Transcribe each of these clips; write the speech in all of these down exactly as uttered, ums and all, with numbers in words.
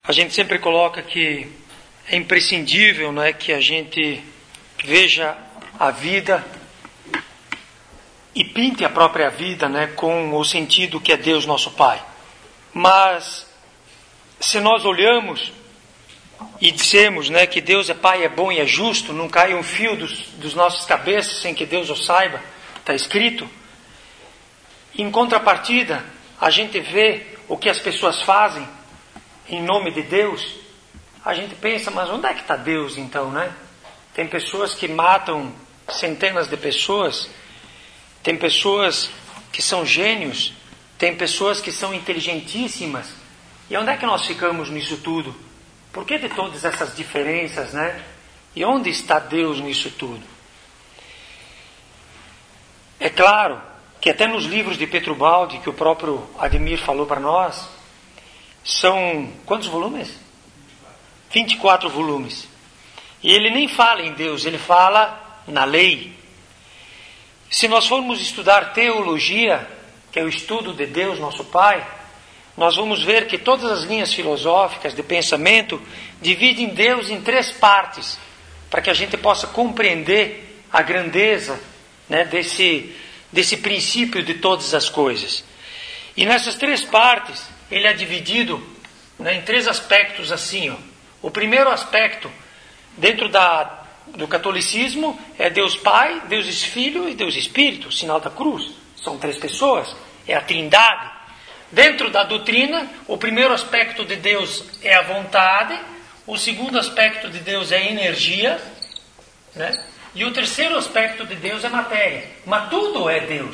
A gente sempre coloca que é imprescindível, não é, que a gente veja a vida e pinte a própria vida, né, com o sentido que é Deus nosso Pai. Mas se nós olhamos e dissemos, né, que Deus é Pai, é bom e é justo, não cai um fio dos, dos nossos cabeças sem que Deus o saiba, está escrito. Em contrapartida, a gente vê o que as pessoas fazem em nome de Deus. A gente pensa, mas onde é que está Deus então, né? Tem pessoas que matam centenas de pessoas, tem pessoas que são gênios, tem pessoas que são inteligentíssimas. E onde é que nós ficamos nisso tudo? Por que de todas essas diferenças, né? E onde está Deus nisso tudo? É claro que até nos livros de Petrubaldi, que o próprio Ademir falou para nós, são quantos volumes? vinte e quatro volumes. E ele nem fala em Deus, ele fala na lei. Se nós formos estudar teologia, que é o estudo de Deus, nosso Pai, nós vamos ver que todas as linhas filosóficas de pensamento dividem Deus em três partes, para que a gente possa compreender a grandeza, né, desse, desse princípio de todas as coisas. E nessas três partes, ele é dividido, né, em três aspectos assim, ó. O primeiro aspecto, dentro da, do catolicismo, é Deus Pai, Deus Filho e Deus Espírito, o sinal da cruz. São três pessoas, é a Trindade. Dentro da doutrina, o primeiro aspecto de Deus é a vontade, o segundo aspecto de Deus é a energia, né? E o terceiro aspecto de Deus é matéria. Mas tudo é Deus.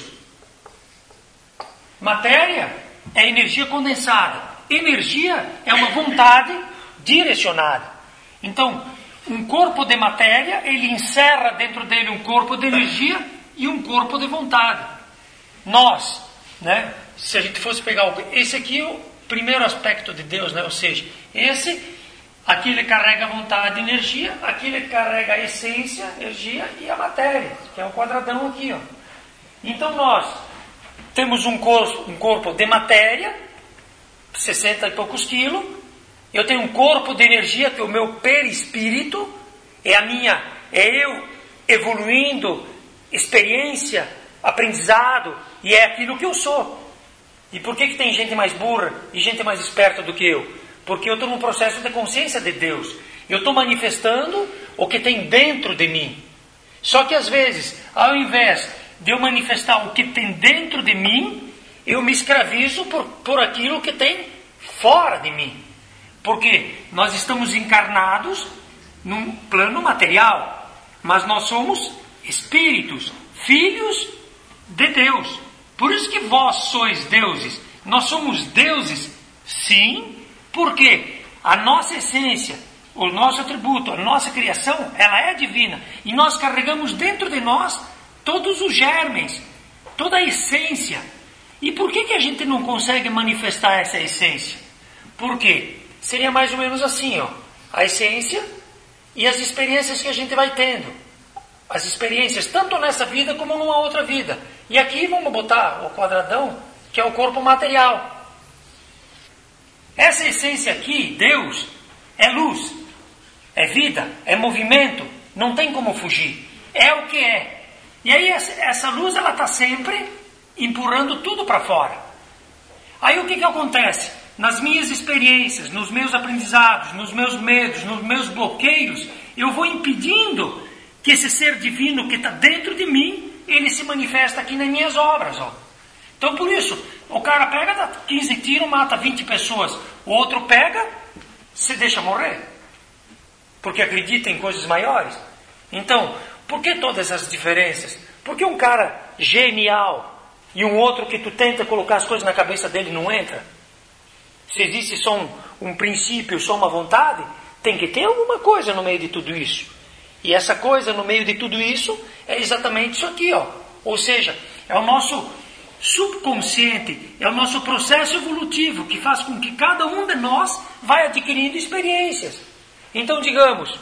Matéria é energia condensada. Energia é uma vontade direcionada. Então, um corpo de matéria, ele encerra dentro dele um corpo de energia e um corpo de vontade. Nós, né? Se a gente fosse pegar esse aqui é o primeiro aspecto de Deus, né? Ou seja, esse aqui ele carrega a vontade e energia, aqui ele carrega a essência, energia e a matéria, que é o quadradão aqui, ó. Então nós temos um corpo, um corpo de matéria, sessenta e poucos quilos. Eu tenho um corpo de energia, que é o meu perispírito, é a minha, é eu evoluindo, experiência, aprendizado, e é aquilo que eu sou. E por que que tem gente mais burra e gente mais esperta do que eu? Porque eu estou num processo de consciência de Deus. Eu estou manifestando o que tem dentro de mim. Só que às vezes, ao invés de eu manifestar o que tem dentro de mim, eu me escravizo por, por aquilo que tem fora de mim. Porque nós estamos encarnados num plano material, mas nós somos espíritos, filhos de Deus. Por isso que vós sois deuses. Nós somos deuses, sim, porque a nossa essência, o nosso atributo, a nossa criação, ela é divina. E nós carregamos dentro de nós todos os germes, toda a essência. E por que que a gente não consegue manifestar essa essência? Por quê? Seria mais ou menos assim, ó, a essência e as experiências que a gente vai tendo. As experiências, tanto nessa vida como numa outra vida. E aqui vamos botar o quadradão, que é o corpo material. Essa essência aqui, Deus, é luz, é vida, é movimento, não tem como fugir. É o que é. E aí essa luz, ela está sempre empurrando tudo para fora. Aí o que que acontece? Nas minhas experiências, nos meus aprendizados, nos meus medos, nos meus bloqueios, eu vou impedindo que esse ser divino que está dentro de mim, ele se manifesta aqui nas minhas obras. Ó. Então por isso, o cara pega, dá quinze tiros, mata vinte pessoas. O outro pega, se deixa morrer. Porque acredita em coisas maiores. Então, por que todas essas diferenças? Porque um cara genial e um outro que tu tenta colocar as coisas na cabeça dele não entra? Se existe só um, um princípio, só uma vontade, tem que ter alguma coisa no meio de tudo isso. E essa coisa no meio de tudo isso é exatamente isso aqui, ó. Ou seja, é o nosso subconsciente, é o nosso processo evolutivo que faz com que cada um de nós vai adquirindo experiências. Então, digamos,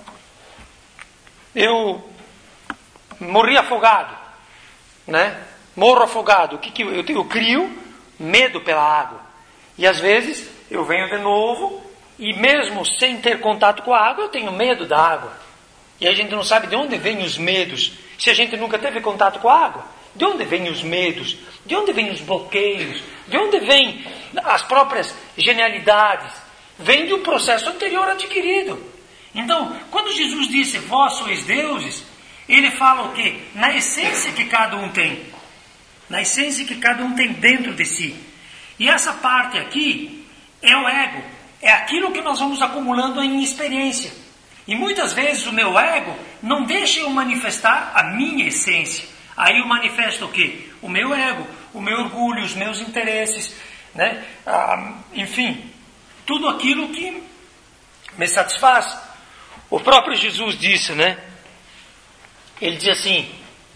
eu morri afogado, né? Morro afogado. O que que eu, eu crio medo pela água. E às vezes eu venho de novo e mesmo sem ter contato com a água, eu tenho medo da água. E a gente não sabe de onde vêm os medos. Se a gente nunca teve contato com a água, de onde vêm os medos? De onde vêm os bloqueios? De onde vêm as próprias genialidades? Vem de um processo anterior adquirido. Então, quando Jesus disse, vós sois deuses, ele fala o quê? Na essência que cada um tem. Na essência que cada um tem dentro de si. E essa parte aqui é o ego. É aquilo que nós vamos acumulando em experiência. E muitas vezes o meu ego não deixa eu manifestar a minha essência. Aí eu manifesto o quê? O meu ego, o meu orgulho, os meus interesses, né? Ah, enfim, tudo aquilo que me satisfaz. O próprio Jesus disse, né? Ele diz assim,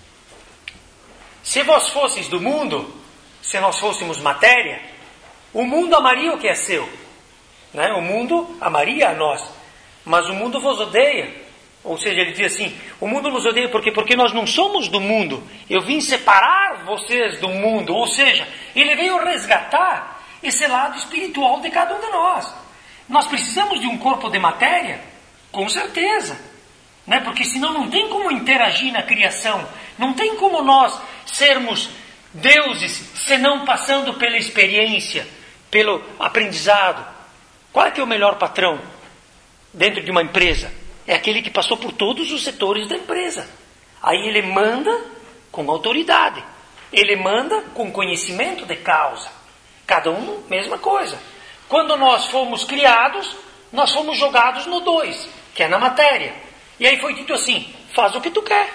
se vós fosseis do mundo, se nós fôssemos matéria, o mundo amaria o que é seu. Né? O mundo amaria a nós, mas o mundo vos odeia. Ou seja, ele diz assim, o mundo nos odeia porque, porque nós não somos do mundo. Eu vim separar vocês do mundo. Ou seja, ele veio resgatar esse lado espiritual de cada um de nós. Nós precisamos de um corpo de matéria? Com certeza. Né? Porque senão não tem como interagir na criação. Não tem como nós sermos deuses, senão passando pela experiência, pelo aprendizado. Qual é que é o melhor patrão dentro de uma empresa? É aquele que passou por todos os setores da empresa. Aí ele manda com autoridade. Ele manda com conhecimento de causa. Cada um, mesma coisa. Quando nós fomos criados, nós fomos jogados no dois, que é na matéria. E aí foi dito assim, faz o que tu quer.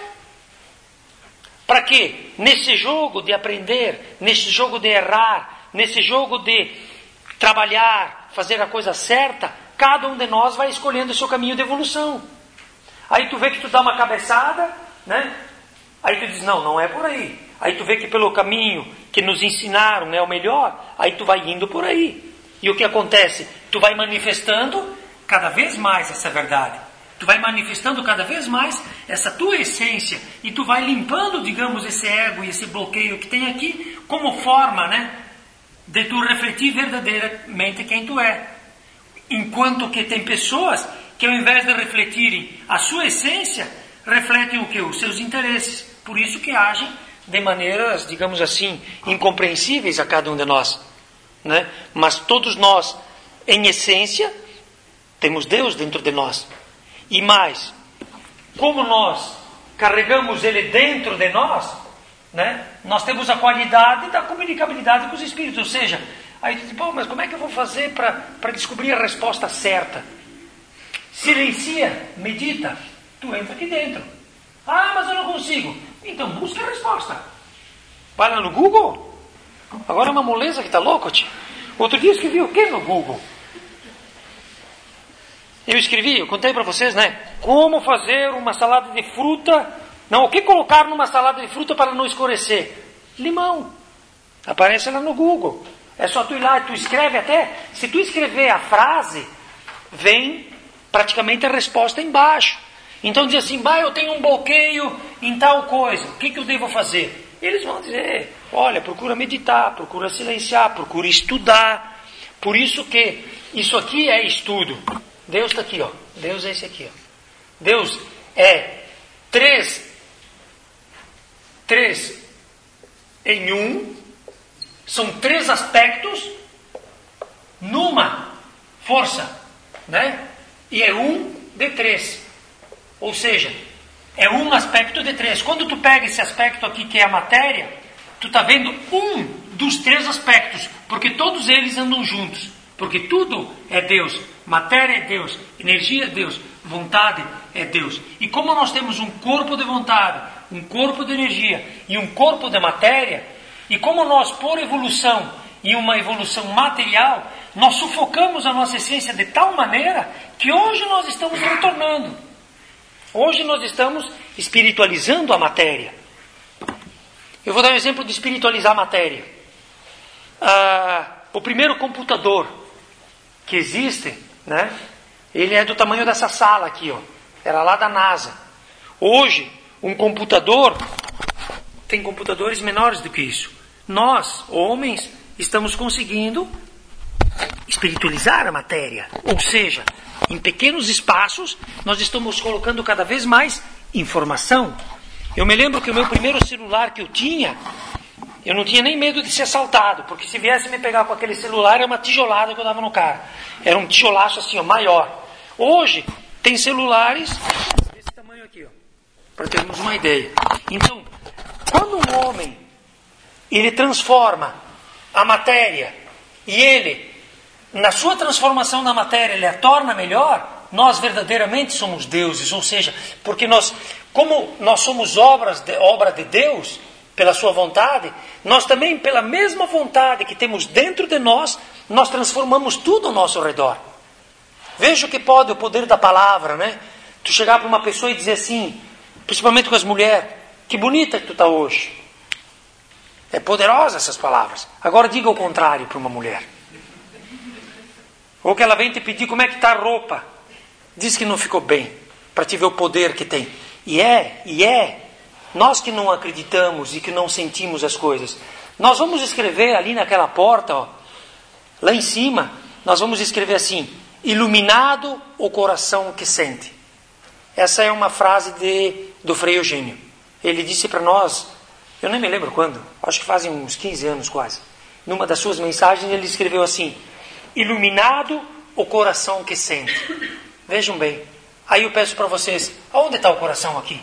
Para quê? Nesse jogo de aprender, nesse jogo de errar, nesse jogo de trabalhar, fazer a coisa certa, cada um de nós vai escolhendo o seu caminho de evolução. Aí tu vê que tu dá uma cabeçada, né? Aí tu diz, não, não é por aí. Aí tu vê que pelo caminho que nos ensinaram é o melhor, aí tu vai indo por aí. E o que acontece? Tu vai manifestando cada vez mais essa verdade. Tu vai manifestando cada vez mais essa tua essência. E tu vai limpando, digamos, esse ego e esse bloqueio que tem aqui, como forma, né? De tu refletir verdadeiramente quem tu é. Enquanto que tem pessoas que ao invés de refletirem a sua essência, refletem o que? Os seus interesses. Por isso que agem de maneiras, digamos assim, incompreensíveis a cada um de nós. Né? Mas todos nós, em essência, temos Deus dentro de nós. E mais, como nós carregamos Ele dentro de nós, né? Nós temos a qualidade da comunicabilidade com os Espíritos. Ou seja, aí tu diz, pô, mas como é que eu vou fazer para descobrir a resposta certa? Silencia, medita, tu entra aqui dentro. Ah, mas eu não consigo. Então busca a resposta. Vai lá no Google. Agora é uma moleza que está louco, tio. Outro dia eu escrevi o que no Google? Eu escrevi, eu contei para vocês, né? Como fazer uma salada de fruta. Não, o que colocar numa salada de fruta para não escurecer? Limão. Aparece lá no Google. É só tu ir lá, tu escreve até. Se tu escrever a frase, vem praticamente a resposta embaixo. Então diz assim, bah, eu tenho um bloqueio em tal coisa. O que, que eu devo fazer? Eles vão dizer, olha, procura meditar, procura silenciar, procura estudar. Por isso que isso aqui é estudo. Deus está aqui, ó. Deus é esse aqui, ó. Deus é três, três em um. São três aspectos numa força, né? E é um de três. Ou seja, é um aspecto de três. Quando tu pega esse aspecto aqui que é a matéria, tu está vendo um dos três aspectos, porque todos eles andam juntos. Porque tudo é Deus. Matéria é Deus, energia é Deus, vontade é Deus. E como nós temos um corpo de vontade, um corpo de energia e um corpo de matéria, e como nós, por evolução e uma evolução material, nós sufocamos a nossa essência de tal maneira que hoje nós estamos retornando. Hoje nós estamos espiritualizando a matéria. Eu vou dar um exemplo de espiritualizar a matéria. Ah, o primeiro computador que existe, né? Ele é do tamanho dessa sala aqui, ó. Era lá da NASA. Hoje, um computador tem computadores menores do que isso. Nós, homens, estamos conseguindo espiritualizar a matéria. Ou seja, em pequenos espaços, nós estamos colocando cada vez mais informação. Eu me lembro que o meu primeiro celular que eu tinha, eu não tinha nem medo de ser assaltado, porque se viesse me pegar com aquele celular, era uma tijolada que eu dava no cara. Era um tijolaço assim, ó, maior. Hoje, tem celulares desse tamanho aqui, ó, para termos uma ideia. Então, quando um homem, ele transforma a matéria, e ele, na sua transformação na matéria, ele a torna melhor, nós verdadeiramente somos deuses. Ou seja, porque nós, como nós somos obras de, obra de Deus, pela sua vontade, nós também, pela mesma vontade que temos dentro de nós, nós transformamos tudo ao nosso redor. Veja o que pode o poder da palavra, né? Tu chegar para uma pessoa e dizer assim, principalmente com as mulheres, que bonita que tu está hoje. É poderosa essas palavras. Agora diga o contrário para uma mulher. Ou que ela vem te pedir como é que está a roupa. Diz que não ficou bem, para te ver o poder que tem. E é, e é. Nós que não acreditamos e que não sentimos as coisas. Nós vamos escrever ali naquela porta, ó, lá em cima, nós vamos escrever assim, iluminado o coração que sente. Essa é uma frase de, do Frei Eugênio. Ele disse para nós, eu nem me lembro quando, acho que fazem uns quinze anos quase. Numa das suas mensagens ele escreveu assim, iluminado o coração que sente. Vejam bem, aí eu peço para vocês, aonde está o coração aqui?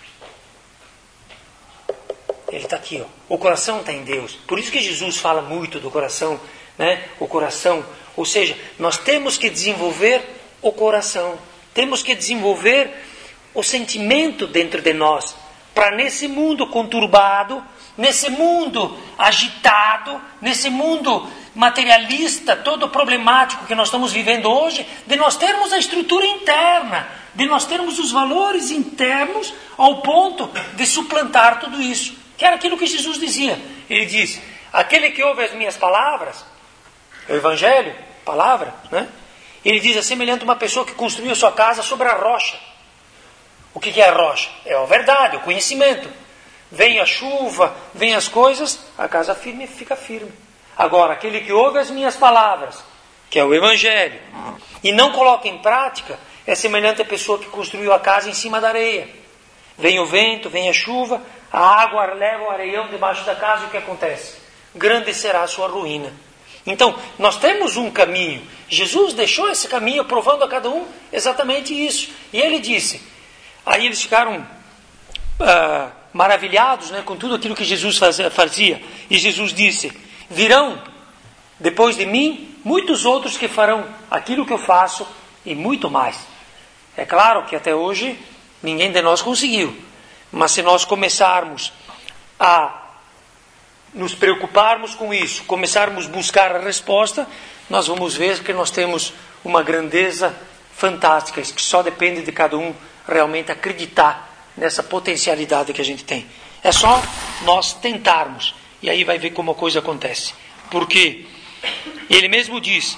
Ele está aqui, ó. O coração está em Deus. Por isso que Jesus fala muito do coração, né? O coração, ou seja, nós temos que desenvolver o coração. Temos que desenvolver o sentimento dentro de nós. Para nesse mundo conturbado, nesse mundo agitado, nesse mundo materialista, todo problemático que nós estamos vivendo hoje, de nós termos a estrutura interna, de nós termos os valores internos ao ponto de suplantar tudo isso. Que era aquilo que Jesus dizia. Ele diz, aquele que ouve as minhas palavras, o Evangelho, palavra, né? Ele diz, é semelhante a uma pessoa que construiu a sua casa sobre a rocha. O que é a rocha? É a verdade, o conhecimento. Vem a chuva, vem as coisas, a casa firme fica firme. Agora, aquele que ouve as minhas palavras, que é o Evangelho, e não coloca em prática, é semelhante a pessoa que construiu a casa em cima da areia. Vem o vento, vem a chuva, a água leva o areião debaixo da casa e o que acontece? Grande será a sua ruína. Então, nós temos um caminho. Jesus deixou esse caminho, provando a cada um exatamente isso. E ele disse, aí eles ficaram ah, maravilhados, né, com tudo aquilo que Jesus fazia. E Jesus disse, virão depois de mim muitos outros que farão aquilo que eu faço e muito mais. É claro que até hoje ninguém de nós conseguiu. Mas se nós começarmos a nos preocuparmos com isso, começarmos a buscar a resposta, nós vamos ver que nós temos uma grandeza fantástica, que só depende de cada um realmente acreditar nessa potencialidade que a gente tem. É só nós tentarmos, e aí vai ver como a coisa acontece. Porque ele mesmo diz,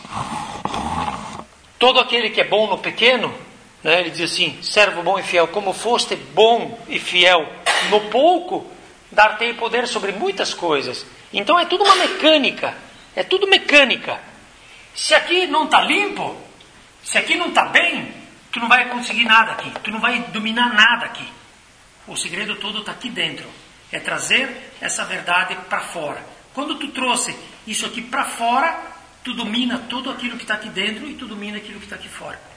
todo aquele que é bom no pequeno, né, ele diz assim, servo bom e fiel, como foste bom e fiel no pouco, dar-te poder sobre muitas coisas. Então é tudo uma mecânica, é tudo mecânica. Se aqui não está limpo, se aqui não está bem, tu não vai conseguir nada aqui, tu não vai dominar nada aqui. O segredo todo está aqui dentro, é trazer essa verdade para fora. Quando tu trouxe isso aqui para fora, tu domina tudo aquilo que está aqui dentro e tu domina aquilo que está aqui fora.